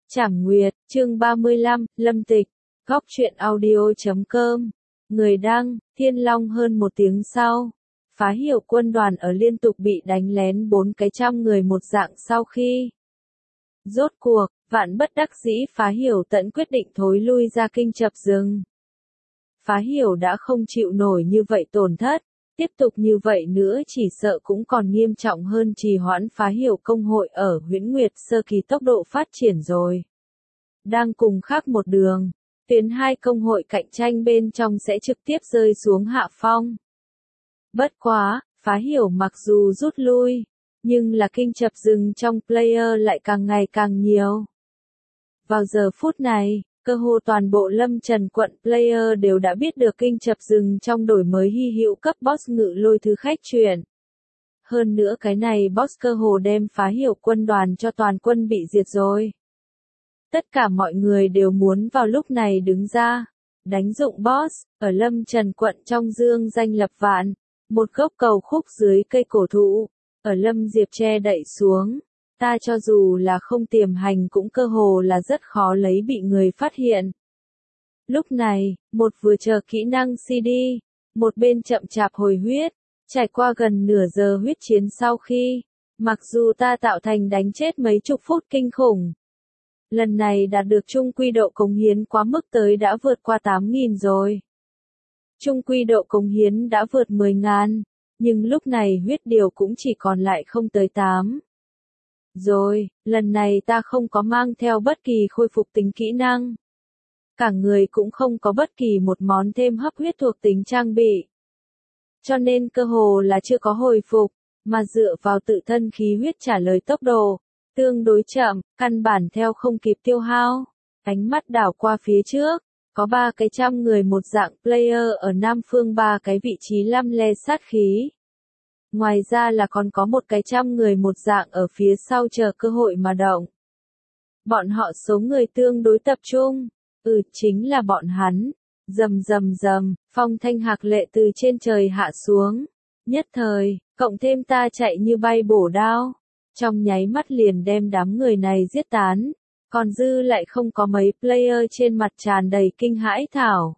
Trảm Nguyệt, chương 35, Lâm Tịch, góc truyện audio.com. Người đăng, Thiên Long. Hơn một tiếng sau, phá hiệu quân đoàn ở liên tục bị đánh lén 400 người một dạng sau khi. Rốt cuộc, vạn bất đắc dĩ phá hiểu tận quyết định thối lui ra kinh chập rừng. Phá hiểu đã không chịu nổi như vậy tổn thất, tiếp tục như vậy nữa chỉ sợ cũng còn nghiêm trọng hơn trì hoãn phá hiểu công hội ở Huyễn Nguyệt sơ kỳ tốc độ phát triển rồi. Đang cùng khác một đường, tuyến hai công hội cạnh tranh bên trong sẽ trực tiếp rơi xuống hạ phong. Bất quá, phá hiểu mặc dù rút lui, nhưng là kinh chập rừng trong player lại càng ngày càng nhiều. Vào giờ phút này, cơ hồ toàn bộ Lâm Trần quận player đều đã biết được kinh chập rừng trong đổi mới hy hữu cấp boss ngự lôi thứ khách chuyển. Hơn nữa cái này boss cơ hồ đem phá hiểu quân đoàn cho toàn quân bị diệt rồi. Tất cả mọi người đều muốn vào lúc này đứng ra, đánh dụng boss, ở Lâm Trần quận trong dương danh lập vạn, một gốc cầu khúc dưới cây cổ thụ, ở Lâm Diệp che đậy xuống. Ta cho dù là không tiềm hành cũng cơ hồ là rất khó lấy bị người phát hiện. Lúc này, một vừa chờ kỹ năng CD, một bên chậm chạp hồi huyết, trải qua gần nửa giờ huyết chiến sau khi, mặc dù ta tạo thành đánh chết mấy chục phút kinh khủng. Lần này đạt được trung quy độ cống hiến quá mức tới đã vượt qua 8.000 rồi. Trung quy độ cống hiến đã vượt 10.000, nhưng lúc này huyết điều cũng chỉ còn lại không tới 8. Rồi, lần này ta không có mang theo bất kỳ khôi phục tính kỹ năng. Cả người cũng không có bất kỳ một món thêm hấp huyết thuộc tính trang bị. Cho nên cơ hồ là chưa có hồi phục, mà dựa vào tự thân khí huyết trả lời tốc độ, tương đối chậm, căn bản theo không kịp tiêu hao. Ánh mắt đảo qua phía trước, có 300 người một dạng player ở Nam Phương 3 cái vị trí 5 le sát khí. Ngoài ra là còn có 100 người một dạng ở phía sau chờ cơ hội mà động. Bọn họ số người tương đối tập trung. Chính là bọn hắn. Rầm rầm rầm, phong thanh hạc lệ từ trên trời hạ xuống. Nhất thời, cộng thêm ta chạy như bay bổ đao. Trong nháy mắt liền đem đám người này giết tán. Còn dư lại không có mấy player trên mặt tràn đầy kinh hãi thảo.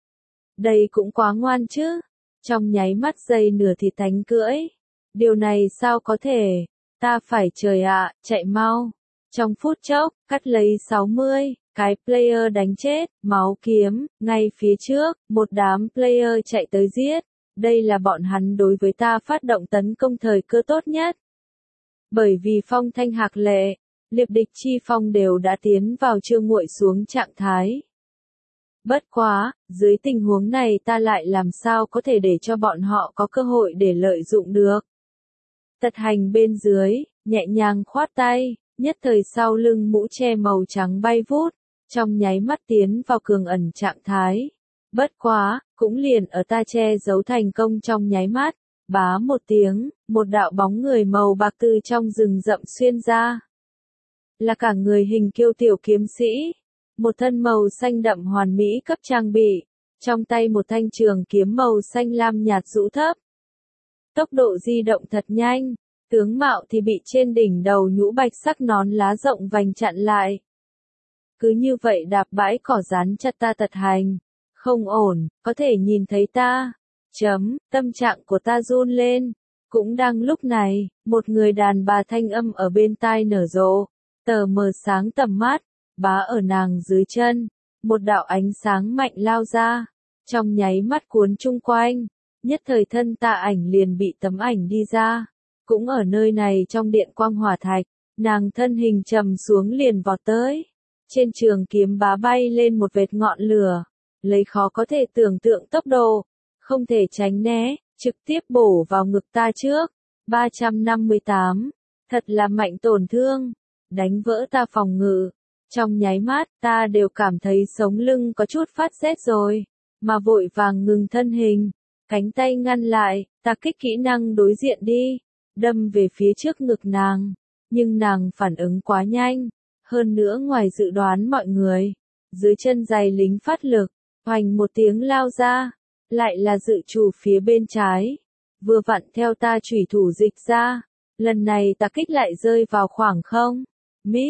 Đây cũng quá ngoan chứ. Trong nháy mắt dây nửa thì tánh cưỡi. Điều này sao có thể? Ta phải trời ạ, chạy mau. Trong phút chốc, cắt lấy 60, cái player đánh chết, máu kiếm, ngay phía trước, một đám player chạy tới giết. Đây là bọn hắn đối với ta phát động tấn công thời cơ tốt nhất. Bởi vì phong thanh hạc lệ, liệp địch chi phong đều đã tiến vào chưa nguội xuống trạng thái. Bất quá, dưới tình huống này ta lại làm sao có thể để cho bọn họ có cơ hội để lợi dụng được. Tật hành bên dưới, nhẹ nhàng khoát tay, nhất thời sau lưng mũ che màu trắng bay vút, trong nháy mắt tiến vào cường ẩn trạng thái. Bất quá, cũng liền ở ta che giấu thành công trong nháy mắt, bá một tiếng, một đạo bóng người màu bạc từ trong rừng rậm xuyên ra. Là cả người hình kiêu tiểu kiếm sĩ. Một thân màu xanh đậm hoàn mỹ cấp trang bị, trong tay một thanh trường kiếm màu xanh lam nhạt rũ thấp. Tốc độ di động thật nhanh, tướng mạo thì bị trên đỉnh đầu nhũ bạch sắc nón lá rộng vành chặn lại. Cứ như vậy đạp bãi cỏ rán chặt ta tật hành. Không ổn, có thể nhìn thấy ta. Tâm trạng của ta run lên. Cũng đang lúc này, một người đàn bà thanh âm ở bên tai nở rộ, tờ mờ sáng tầm mắt. Bá ở nàng dưới chân, một đạo ánh sáng mạnh lao ra, trong nháy mắt cuốn chung quanh, nhất thời thân tạ ảnh liền bị tấm ảnh đi ra, cũng ở nơi này trong điện quang hỏa thạch, nàng thân hình trầm xuống liền vọt tới, trên trường kiếm bá bay lên một vệt ngọn lửa, lấy khó có thể tưởng tượng tốc độ, không thể tránh né, trực tiếp bổ vào ngực ta trước, 358, thật là mạnh tổn thương, đánh vỡ ta phòng ngự. Trong nháy mắt, ta đều cảm thấy sống lưng có chút phát rét rồi, mà vội vàng ngừng thân hình, cánh tay ngăn lại, ta kích kỹ năng đối diện đi, đâm về phía trước ngực nàng, nhưng nàng phản ứng quá nhanh, hơn nữa ngoài dự đoán mọi người, dưới chân giày lính phát lực, hoành một tiếng lao ra, lại là dự chủ phía bên trái, vừa vặn theo ta chủy thủ dịch ra, lần này ta kích lại rơi vào khoảng không, miss.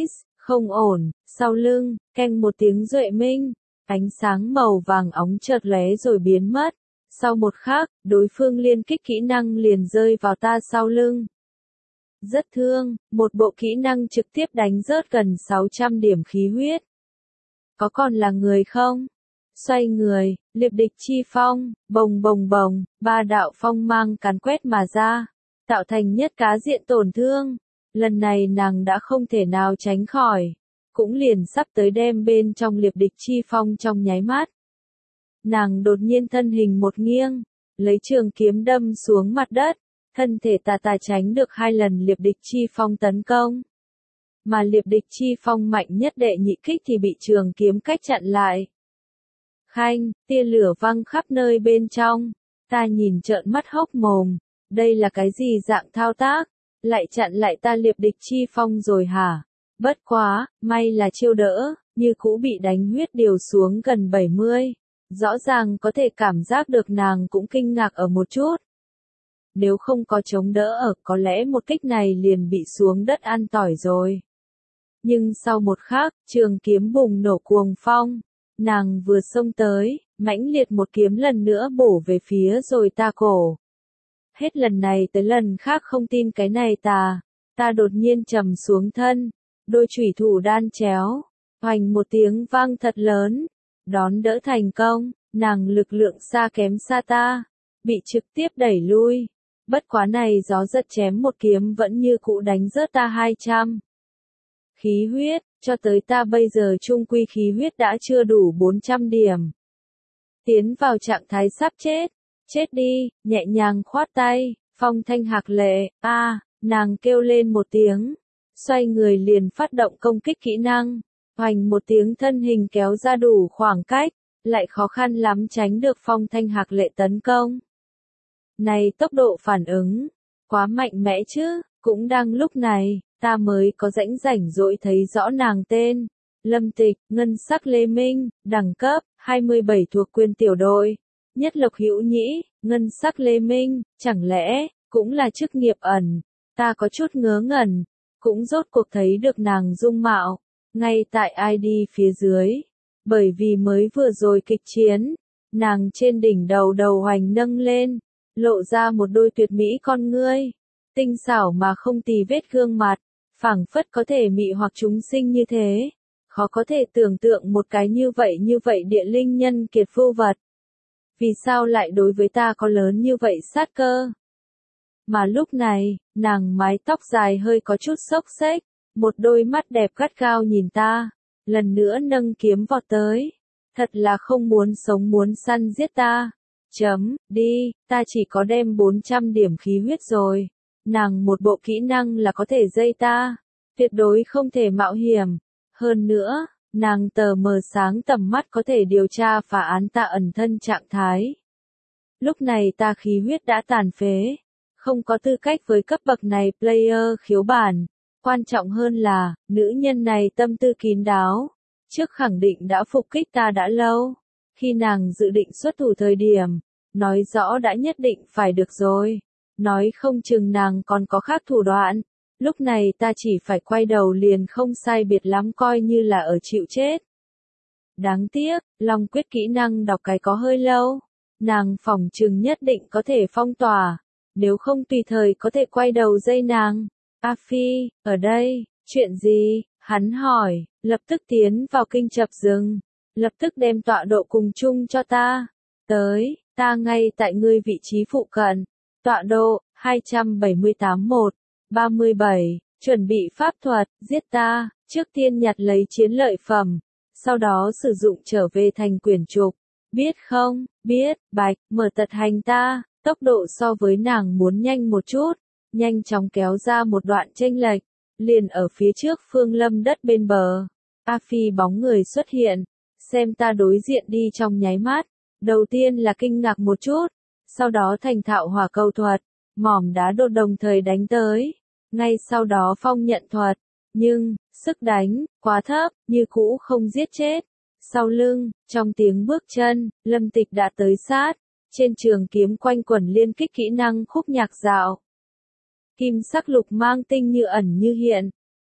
Không ổn, sau lưng, keng một tiếng duệ minh, ánh sáng màu vàng óng chợt lóe rồi biến mất. Sau một khắc, đối phương liên kích kỹ năng liền rơi vào ta sau lưng. Rất thương, một bộ kỹ năng trực tiếp đánh rớt gần 600 điểm khí huyết. Có còn là người không? Xoay người, liệp địch chi phong, bồng bồng bồng, ba đạo phong mang càn quét mà ra, tạo thành nhất cá diện tổn thương. Lần này nàng đã không thể nào tránh khỏi, cũng liền sắp tới đem bên trong liệp địch chi phong trong nháy mắt. Nàng đột nhiên thân hình một nghiêng, lấy trường kiếm đâm xuống mặt đất, thân thể tà tránh được 2 lần liệp địch chi phong tấn công. Mà liệp địch chi phong mạnh nhất đệ nhị kích thì bị trường kiếm cách chặn lại. Khanh, tia lửa văng khắp nơi bên trong, ta nhìn trợn mắt hốc mồm, đây là cái gì dạng thao tác, lại chặn lại ta liệp địch chi phong rồi hả? Bất quá, may là chiêu đỡ, như cũ bị đánh huyết điều xuống gần 70. Rõ ràng có thể cảm giác được nàng cũng kinh ngạc ở một chút. Nếu không có chống đỡ ở, có lẽ một kích này liền bị xuống đất ăn tỏi rồi. Nhưng sau một khắc, trường kiếm bùng nổ cuồng phong, nàng vừa xông tới, mãnh liệt một kiếm lần nữa bổ về phía rồi ta cổ. Hết lần này tới lần khác không tin cái này ta đột nhiên trầm xuống thân, đôi chủy thủ đan chéo, hoành một tiếng vang thật lớn, đón đỡ thành công, nàng lực lượng xa kém xa ta, bị trực tiếp đẩy lui. Bất quá này gió giật chém một kiếm vẫn như cũ đánh rớt ta 200. Khí huyết, cho tới ta bây giờ trung quy khí huyết đã chưa đủ 400 điểm. Tiến vào trạng thái sắp chết, chết đi, nhẹ nhàng khoát tay, phong thanh hạc lệ, nàng kêu lên một tiếng, xoay người liền phát động công kích kỹ năng, hoành một tiếng thân hình kéo ra đủ khoảng cách, lại khó khăn lắm tránh được phong thanh hạc lệ tấn công. Này tốc độ phản ứng, quá mạnh mẽ chứ, cũng đang lúc này, ta mới có rảnh rỗi thấy rõ nàng tên. Lâm Tịch, ngân sắc Lê Minh, đẳng cấp, 27 thuộc quyền tiểu đội. Nhất Lộc Hữu Nhĩ, ngân sắc Lê Minh, chẳng lẽ, cũng là chức nghiệp ẩn. Ta có chút ngớ ngẩn, cũng rốt cuộc thấy được nàng dung mạo, ngay tại ID phía dưới. Bởi vì mới vừa rồi kịch chiến, nàng trên đỉnh đầu hoành nâng lên, lộ ra một đôi tuyệt mỹ con ngươi, tinh xảo mà không tì vết gương mặt, phảng phất có thể mị hoặc chúng sinh như thế. Khó có thể tưởng tượng một cái như vậy địa linh nhân kiệt vô vật. Vì sao lại đối với ta có lớn như vậy sát cơ? Mà lúc này, nàng mái tóc dài hơi có chút xốc xếch, một đôi mắt đẹp gắt gao nhìn ta, lần nữa nâng kiếm vọt tới. Thật là không muốn sống muốn săn giết ta. Đi, ta chỉ có đem 400 điểm khí huyết rồi. Nàng một bộ kỹ năng là có thể dây ta. Tuyệt đối không thể mạo hiểm. Hơn nữa, nàng tờ mờ sáng tầm mắt có thể điều tra phá án ta ẩn thân trạng thái. Lúc này ta khí huyết đã tàn phế. Không có tư cách với cấp bậc này player khiếu bản. Quan trọng hơn là, nữ nhân này tâm tư kín đáo. Trước khẳng định đã phục kích ta đã lâu. Khi nàng dự định xuất thủ thời điểm, nói rõ đã nhất định phải được rồi. Nói không chừng nàng còn có khác thủ đoạn. Lúc này ta chỉ phải quay đầu liền không sai biệt lắm coi như là ở chịu chết. Đáng tiếc, Long quyết kỹ năng đọc cái có hơi lâu. Nàng phỏng chừng nhất định có thể phong tỏa. Nếu không tùy thời có thể quay đầu dây nàng. A Phi, ở đây, chuyện gì? Hắn hỏi, lập tức tiến vào kinh chập rừng. Lập tức đem tọa độ cùng chung cho ta. Tới, ta ngay tại ngươi vị trí phụ cận. Tọa độ, 278-1-37, chuẩn bị pháp thuật, giết ta, trước tiên nhặt lấy chiến lợi phẩm. Sau đó sử dụng trở về thành quyển trục. Biết không, biết, Bạch, mở tật hành ta, tốc độ so với nàng muốn nhanh một chút. Nhanh chóng kéo ra một đoạn chênh lệch. Liền ở phía trước phương lâm đất bên bờ. A Phi bóng người xuất hiện. Xem ta đối diện đi trong nháy mắt. Đầu tiên là kinh ngạc một chút. Sau đó thành thạo hỏa cầu thuật. Mỏm đá đột đồng thời đánh tới. Ngay sau đó phong nhận thuật. Nhưng, sức đánh, quá thấp, như cũ không giết chết. Sau lưng, trong tiếng bước chân, Lâm Tịch đã tới sát. Trên trường kiếm quanh quẩn liên kích kỹ năng khúc nhạc dạo. Kim sắc lục mang tinh như ẩn như hiện.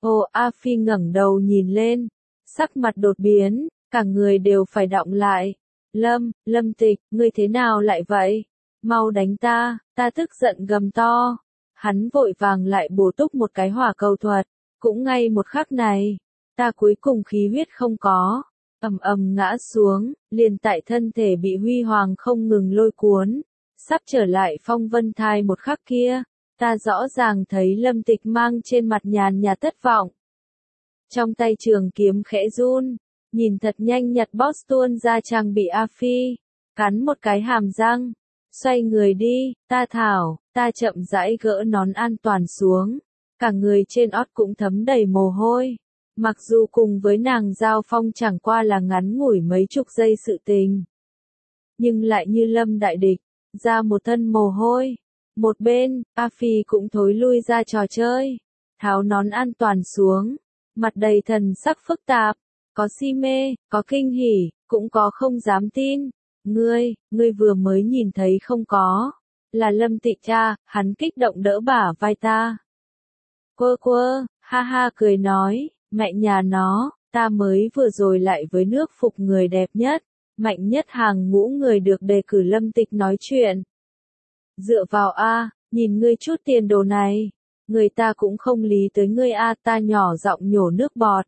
Ồ, A Phi ngẩng đầu nhìn lên, sắc mặt đột biến, cả người đều phải đọng lại. Lâm Tịch, ngươi thế nào lại vậy? Mau đánh ta, ta tức giận gầm to. Hắn vội vàng lại bổ túc một cái hỏa cầu thuật, cũng ngay một khắc này, ta cuối cùng khí huyết không có, ầm ầm ngã xuống, liền tại thân thể bị huy hoàng không ngừng lôi cuốn, sắp trở lại phong vân thai một khắc kia, ta rõ ràng thấy Lâm Tịch mang trên mặt nhàn nhạt thất vọng. Trong tay trường kiếm khẽ run, nhìn thật nhanh nhặt boss tuôn ra trang bị A Phi, cắn một cái hàm răng, xoay người đi, ta chậm rãi gỡ nón an toàn xuống, cả người trên ót cũng thấm đầy mồ hôi. Mặc dù cùng với nàng giao phong chẳng qua là ngắn ngủi mấy chục giây sự tình, nhưng lại như lâm đại địch, ra một thân mồ hôi. Một bên, A Phi cũng thối lui ra trò chơi, tháo nón an toàn xuống, mặt đầy thần sắc phức tạp, có si mê, có kinh hỉ, cũng có không dám tin. Ngươi vừa mới nhìn thấy không có, là Lâm Tịch cha, hắn kích động đỡ bả vai ta. Quơ, ha ha cười nói, mẹ nhà nó, ta mới vừa rồi lại với nước phục người đẹp nhất, mạnh nhất hàng ngũ người được đề cử Lâm Tịch nói chuyện. Dựa vào a, nhìn ngươi chút tiền đồ này, người ta cũng không lý tới ngươi a, ta nhỏ giọng nhổ nước bọt.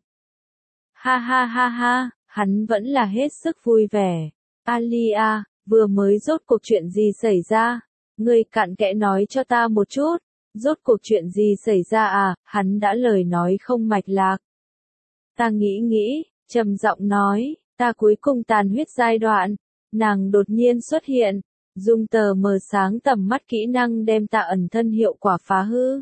Ha, hắn vẫn là hết sức vui vẻ. Alia, vừa mới rốt cuộc chuyện gì xảy ra? Ngươi cặn kẽ nói cho ta một chút. Rốt cuộc chuyện gì xảy ra à? Hắn đã lời nói không mạch lạc. Ta nghĩ, trầm giọng nói, ta cuối cùng tàn huyết giai đoạn. Nàng đột nhiên xuất hiện, dùng tờ mờ sáng tầm mắt kỹ năng đem ta ẩn thân hiệu quả phá hư.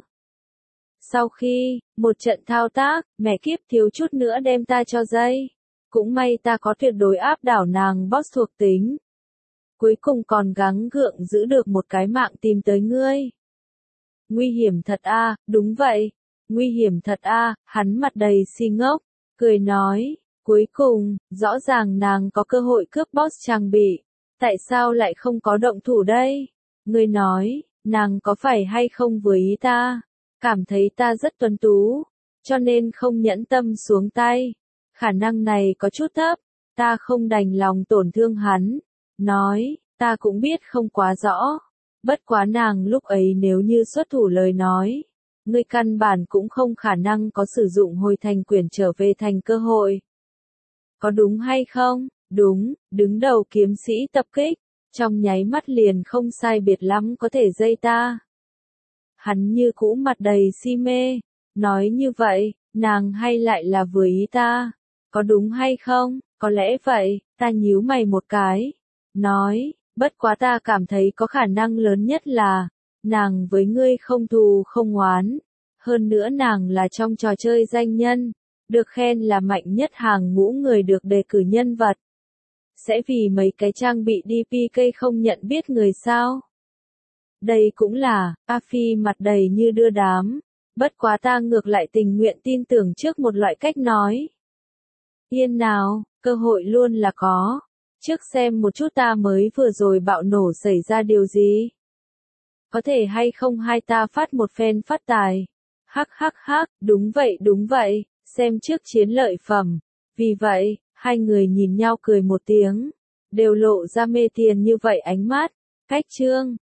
Sau khi, một trận thao tác, mẹ kiếp thiếu chút nữa đem ta cho dây. Cũng may ta có tuyệt đối áp đảo nàng boss thuộc tính. Cuối cùng còn gắng gượng giữ được một cái mạng tìm tới ngươi. Nguy hiểm thật a, đúng vậy. Nguy hiểm thật a, hắn mặt đầy si ngốc, cười nói, cuối cùng, rõ ràng nàng có cơ hội cướp boss trang bị. Tại sao lại không có động thủ đây? Ngươi nói, nàng có phải hay không với ý ta? Cảm thấy ta rất tuấn tú, cho nên không nhẫn tâm xuống tay. Khả năng này có chút thấp, ta không đành lòng tổn thương hắn. Nói, ta cũng biết không quá rõ. Bất quá nàng lúc ấy nếu như xuất thủ lời nói, ngươi căn bản cũng không khả năng có sử dụng hồi thành quyển trở về thành cơ hội. Có đúng hay không? Đúng, đứng đầu kiếm sĩ tập kích, trong nháy mắt liền không sai biệt lắm có thể dây ta. Hắn như cũ mặt đầy si mê, nói như vậy, nàng hay lại là vừa ý ta, có đúng hay không, có lẽ vậy, ta nhíu mày một cái, nói, bất quá ta cảm thấy có khả năng lớn nhất là, nàng với ngươi không thù không oán, hơn nữa nàng là trong trò chơi danh nhân, được khen là mạnh nhất hàng ngũ người được đề cử nhân vật. Sẽ vì mấy cái trang bị DPK không nhận biết người sao? Đây cũng là, A Phi mặt đầy như đưa đám, bất quá ta ngược lại tình nguyện tin tưởng trước một loại cách nói. Yên nào, cơ hội luôn là có. Trước xem một chút ta mới vừa rồi bạo nổ xảy ra điều gì. Có thể hay không hai ta phát một phen phát tài. Hắc, đúng vậy, xem trước chiến lợi phẩm. Vì vậy, hai người nhìn nhau cười một tiếng, đều lộ ra mê tiền như vậy ánh mắt. Cách chương